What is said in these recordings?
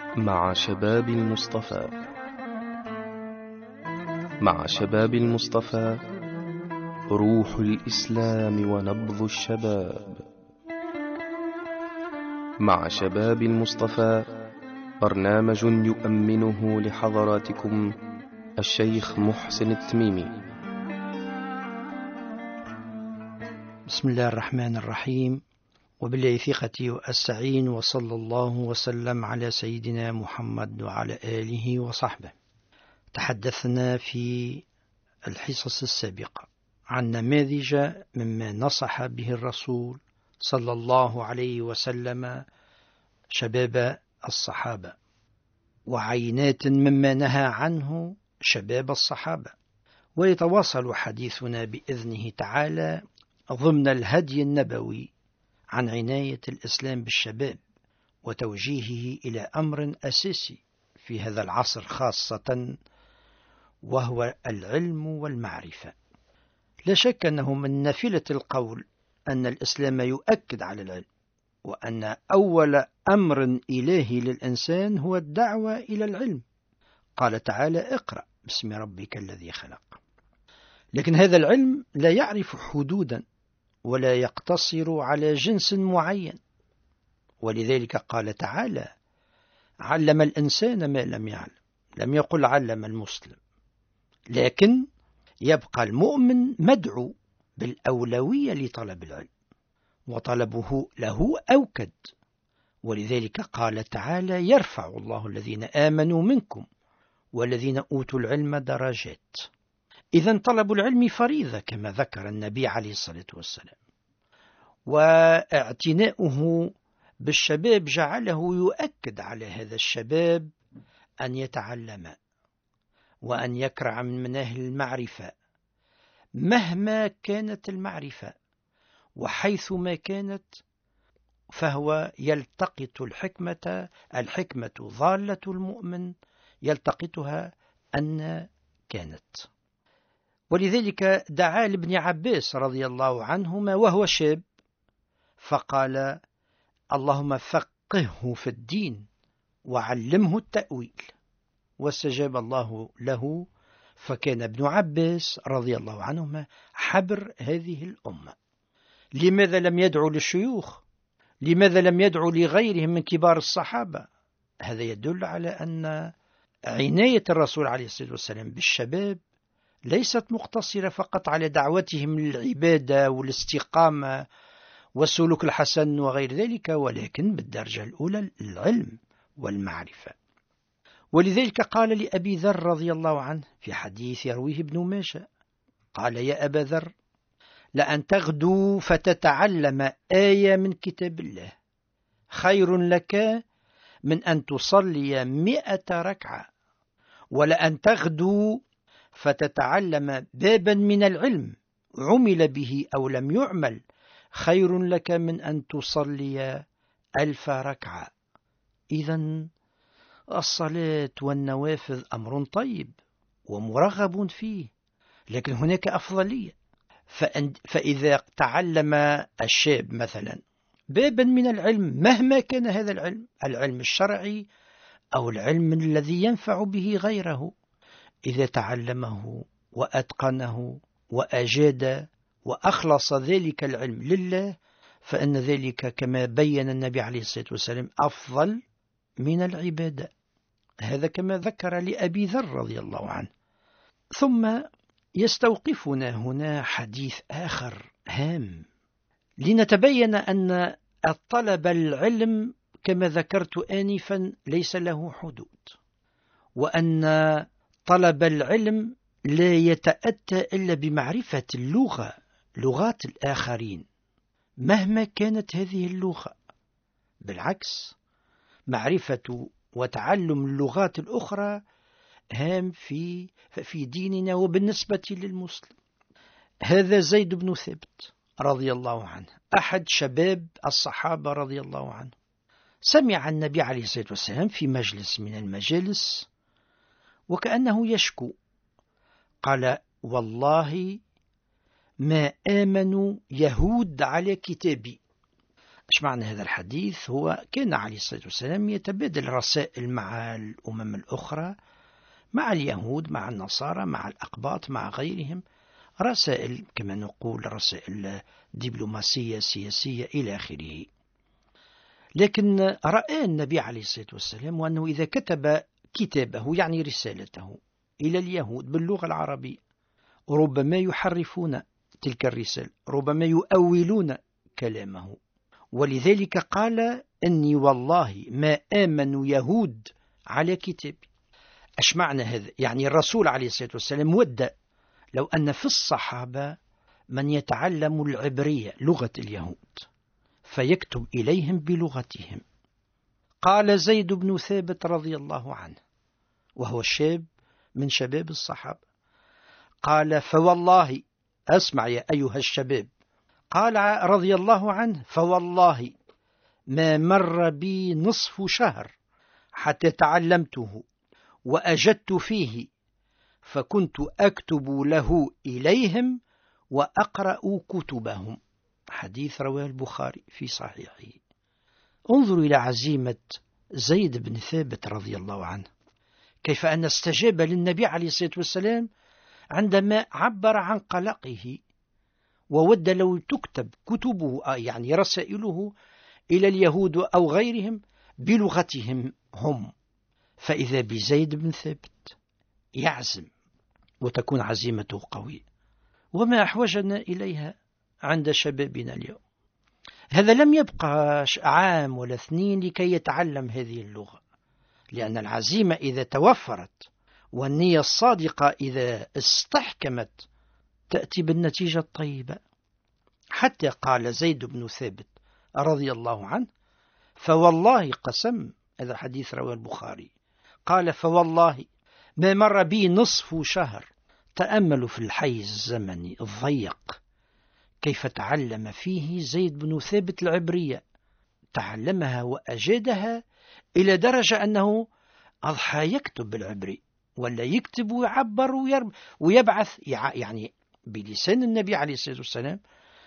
مع شباب المصطفى. مع شباب المصطفى، روح الإسلام ونبض الشباب. مع شباب المصطفى، برنامج يؤمنه لحضراتكم الشيخ محسن التميمي. بسم الله الرحمن الرحيم، وبالله ثقتي وأستعين، وصلى الله وسلم على سيدنا محمد وعلى آله وصحبه. تحدثنا في الحصص السابقة عن نماذج مما نصح به الرسول صلى الله عليه وسلم شباب الصحابة، وعينات مما نهى عنه شباب الصحابة. ويتواصل حديثنا بإذنه تعالى ضمن الهدي النبوي عن عناية الإسلام بالشباب وتوجيهه إلى أمر أساسي في هذا العصر خاصة، وهو العلم والمعرفة. لا شك أنه من نافلة القول أن الإسلام يؤكد على العلم، وأن أول أمر إلهي للإنسان هو الدعوة إلى العلم. قال تعالى: اقرأ باسم ربك الذي خلق. لكن هذا العلم لا يعرف حدودا ولا يقتصر على جنس معين، ولذلك قال تعالى: علم الإنسان ما لم يعلم. لم يقل علم المسلم، لكن يبقى المؤمن مدعو بالأولوية لطلب العلم، وطلبه له أوكد. ولذلك قال تعالى: يرفع الله الذين آمنوا منكم والذين أوتوا العلم درجات. إذن طلب العلم فريضة كما ذكر النبي عليه الصلاة والسلام، واعتناؤه بالشباب جعله يؤكد على هذا الشباب أن يتعلم وأن يكرع من مناهل المعرفة مهما كانت المعرفة وحيثما كانت، فهو يلتقط الحكمة ضالة المؤمن يلتقطها أن كانت. ولذلك دعا لابن عباس رضي الله عنهما وهو شاب فقال: اللهم فقهه في الدين وعلمه التأويل. واستجاب الله له، فكان ابن عباس رضي الله عنهما حبر هذه الأمة. لماذا لم يدعو للشيوخ؟ لماذا لم يدعو لغيرهم من كبار الصحابة؟ هذا يدل على أن عناية الرسول عليه الصلاة والسلام بالشباب ليست مقتصرة فقط على دعوتهم للعبادة والاستقامة والسلوك الحسن وغير ذلك، ولكن بالدرجة الأولى العلم والمعرفة. ولذلك قال لأبي ذر رضي الله عنه في حديث يرويه ابن ماجه، قال: يا أبا ذر، لأن تغدو فتتعلم آية من كتاب الله خير لك من أن تصلي 100 ركعة، ولأن تغدو فتتعلم بابا من العلم عمل به أو لم يعمل خير لك من أن تصلي 1000 ركعة. إذن الصلاة والنوافذ أمر طيب ومرغب فيه، لكن هناك أفضلية. فإذا تعلم الشاب مثلا بابا من العلم مهما كان هذا العلم الشرعي أو العلم الذي ينفع به غيره، إذا تعلمه وأتقنه وأجاد وأخلص ذلك العلم لله، فإن ذلك كما بين النبي عليه الصلاة والسلام أفضل من العبادة. هذا كما ذكر لأبي ذر رضي الله عنه. ثم يستوقفنا هنا حديث آخر هام لنتبين أن الطلب العلم كما ذكرت آنفا ليس له حدود، وأن طلب العلم لا يتأتى إلا بمعرفة لغات الآخرين مهما كانت هذه اللغة. بالعكس، معرفة وتعلم اللغات الأخرى هام في ديننا وبالنسبة للمسلم. هذا زيد بن ثابت رضي الله عنه أحد شباب الصحابة رضي الله عنه، سمع النبي عليه الصلاة والسلام في مجلس من المجالس وكأنه يشكو، قال: والله ما آمنوا يهود على كتابي. إيش معنى هذا الحديث؟ هو كان عليه الصلاة والسلام يتبادل رسائل مع الأمم الأخرى، مع اليهود، مع النصارى، مع الأقباط، مع غيرهم، رسائل كما نقول رسائل دبلوماسية سياسية إلى آخره. لكن رأى النبي عليه الصلاة والسلام وأنه إذا كتب كتابه يعني رسالته إلى اليهود باللغة العربية ربما يحرفون تلك الرسالة، ربما يؤولون كلامه، ولذلك قال إني والله ما آمن يهود على كتابي. إيش معنى هذا؟ يعني الرسول عليه الصلاة والسلام ود لو أن في الصحابة من يتعلم العبرية لغة اليهود فيكتب إليهم بلغتهم. قال زيد بن ثابت رضي الله عنه وهو شاب من شباب الصحابة، قال فوالله، أسمع يا أيها الشباب، قال رضي الله عنه فوالله ما مر بي نصف شهر حتى تعلمته وأجدت فيه، فكنت أكتب له إليهم وأقرأ كتبهم. حديث رواه البخاري في صحيحه. انظروا إلى عزيمة زيد بن ثابت رضي الله عنه، كيف أن استجاب للنبي عليه الصلاة والسلام عندما عبر عن قلقه وود لو تكتب كتبه يعني رسائله إلى اليهود أو غيرهم بلغتهم هم. فإذا بزيد بن ثابت يعزم وتكون عزيمته قوية، وما أحوجنا إليها عند شبابنا اليوم. هذا لم يبقى عام ولا 2 لكي يتعلم هذه اللغة، لأن العزيمة إذا توفرت والنية الصادقة إذا استحكمت تأتي بالنتيجة الطيبة. حتى قال زيد بن ثابت رضي الله عنه فوالله قسم، هذا الحديث رواه البخاري، قال فوالله ما مر بي نصف شهر. تأملوا في الحيز الزمني الضيق كيف تعلم فيه زيد بن ثابت العبرية، تعلمها وأجادها إلى درجة أنه أضحى يكتب بالعبري، ولا يكتب ويعبر ويبعث يعني بلسان النبي عليه الصلاة والسلام،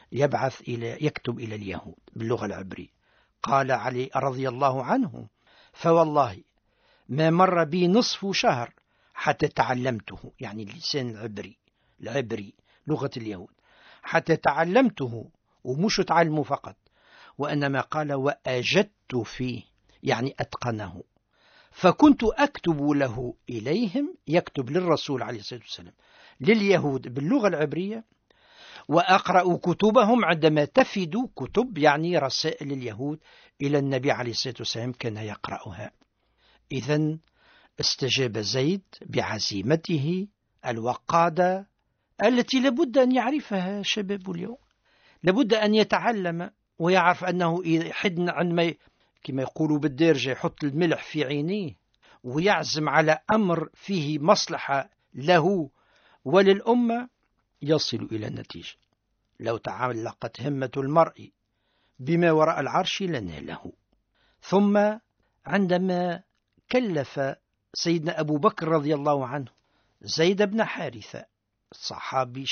يكتب إلى اليهود باللغة العبرية. قال علي رضي الله عنه فوالله ما مر بي نصف شهر حتى تعلمته، يعني اللسان العبري لغة اليهود، حتى تعلمته، ومش تعلمه فقط، وإنما قال وأجدت فيه يعني أتقنه، فكنت أكتب له إليهم، يكتب للرسول عليه الصلاة والسلام لليهود باللغة العبرية، وأقرأ كتبهم عندما تفد كتب يعني رسائل اليهود إلى النبي عليه الصلاة والسلام كان يقرأها. إذن استجاب زيد بعزيمته الوقادة التي لابد أن يعرفها شباب اليوم، لابد أن يتعلم ويعرف أنه حدن عندما كما يقولوا بالدارجة يحط الملح في عينيه ويعزم على أمر فيه مصلحة له وللأمة يصل إلى النتيجة. لو تعلقت همة المرء بما وراء العرش لناله. ثم عندما كلف سيدنا أبو بكر رضي الله عنه زيد بن حارثة، صحابي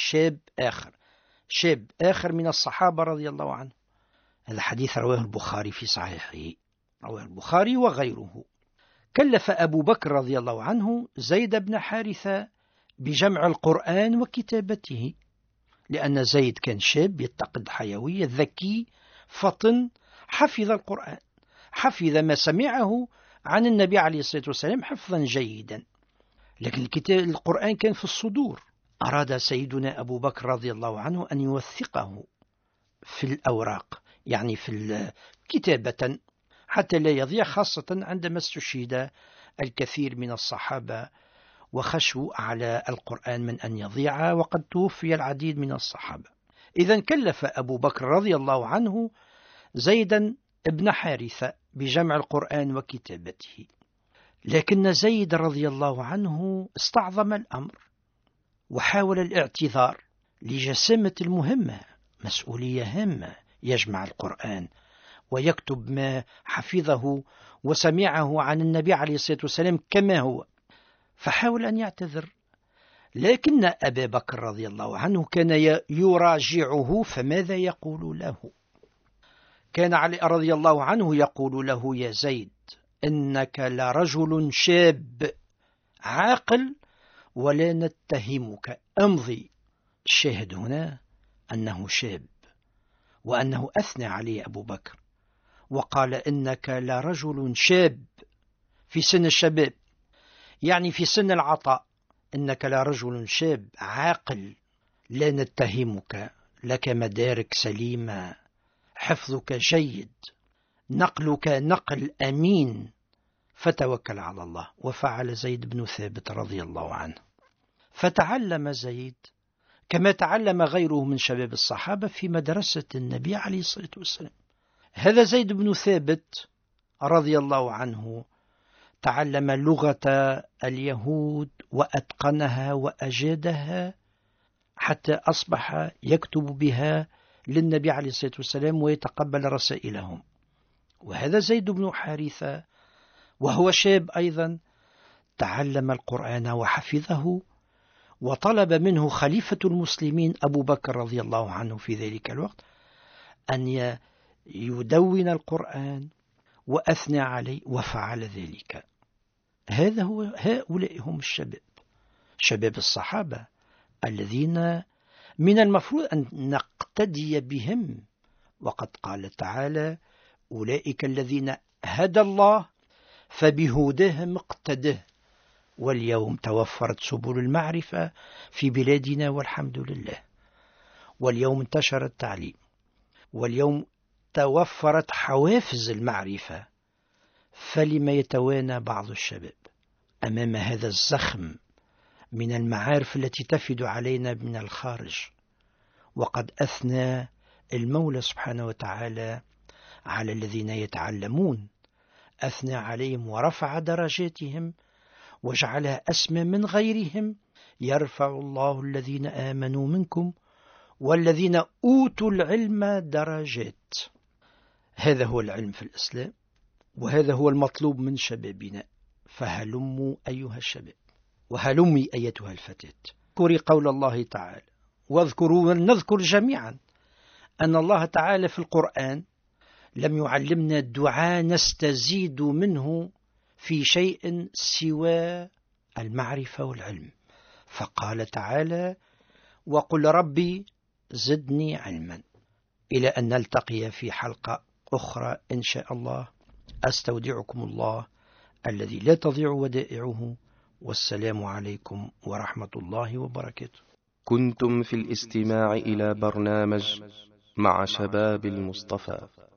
شاب آخر من الصحابة رضي الله عنه، هذا حديث رواه البخاري في صحيحه، رواه البخاري وغيره. كلف أبو بكر رضي الله عنه زيد بن حارثة بجمع القرآن وكتابته، لأن زيد كان شاب يتقد حيوية ذكي فطن، حفظ القرآن، حفظ ما سمعه عن النبي عليه الصلاة والسلام حفظا جيدا، لكن القرآن كان في الصدور. أراد سيدنا أبو بكر رضي الله عنه أن يوثقه في الأوراق، يعني في كتابة حتى لا يضيع، خاصة عندما استشهد الكثير من الصحابة وخشوا على القرآن من أن يضيع، وقد توفي العديد من الصحابة. إذن كلف أبو بكر رضي الله عنه زيدا ابن حارثة بجمع القرآن وكتابته، لكن زيد رضي الله عنه استعظم الأمر وحاول الاعتذار لجسامة المهمة، مسؤولية هامة، يجمع القرآن ويكتب ما حفظه وسمعه عن النبي عليه الصلاة والسلام كما هو، فحاول أن يعتذر. لكن أبا بكر رضي الله عنه كان يراجعه، فماذا يقول له؟ كان علي رضي الله عنه يقول له: يا زيد، إنك لرجل شاب عاقل ولا نتهمك، امضي. الشاهد هنا أنه شاب، وأنه أثنى عليه أبو بكر وقال: إنك لرجل شاب في سن الشباب، يعني في سن العطاء. إنك لرجل شاب عاقل لا نتهمك، لك مدارك سليمة، حفظك جيد، نقلك نقل أمين، فتوكل على الله. وفعل زيد بن ثابت رضي الله عنه، فتعلم زيد كما تعلم غيره من شباب الصحابة في مدرسة النبي عليه الصلاة والسلام. هذا زيد بن ثابت رضي الله عنه تعلم لغة اليهود وأتقنها وأجادها حتى أصبح يكتب بها للنبي عليه الصلاة والسلام ويتقبل رسائلهم. وهذا زيد بن حارثة وهو شاب أيضا تعلم القرآن وحفظه، وطلب منه خليفة المسلمين أبو بكر رضي الله عنه في ذلك الوقت أن يدون القرآن، وأثنى عليه وفعل ذلك. هؤلاء هم الشباب، شباب الصحابة الذين من المفروض أن نقتدي بهم. وقد قال تعالى: أولئك الذين هدى الله فبهداهم اقتده. واليوم توفرت سبل المعرفة في بلادنا والحمد لله، واليوم انتشر التعليم، واليوم توفرت حوافز المعرفة. فلما يتوانى بعض الشباب أمام هذا الزخم من المعارف التي تفد علينا من الخارج؟ وقد أثنى المولى سبحانه وتعالى على الذين يتعلمون، أثنى عليهم ورفع درجاتهم وجعلها أسمى من غيرهم: يرفع الله الذين آمنوا منكم والذين أوتوا العلم درجات. هذا هو العلم في الإسلام، وهذا هو المطلوب من شبابنا. فهلموا أيها الشباب، وهلمي أيتها الفتاة، اذكري قول الله تعالى، واذكروا ولنذكر جميعا أن الله تعالى في القرآن لم يعلمنا الدعاء نستزيد منه في شيء سوى المعرفة والعلم. فقال تعالى: وقل ربي زدني علما. إلى أن نلتقي في حلقة أخرى إن شاء الله، أستودعكم الله الذي لا تضيع ودائعه، والسلام عليكم ورحمة الله وبركاته. كنتم في الاستماع إلى برنامج مع شباب المصطفى.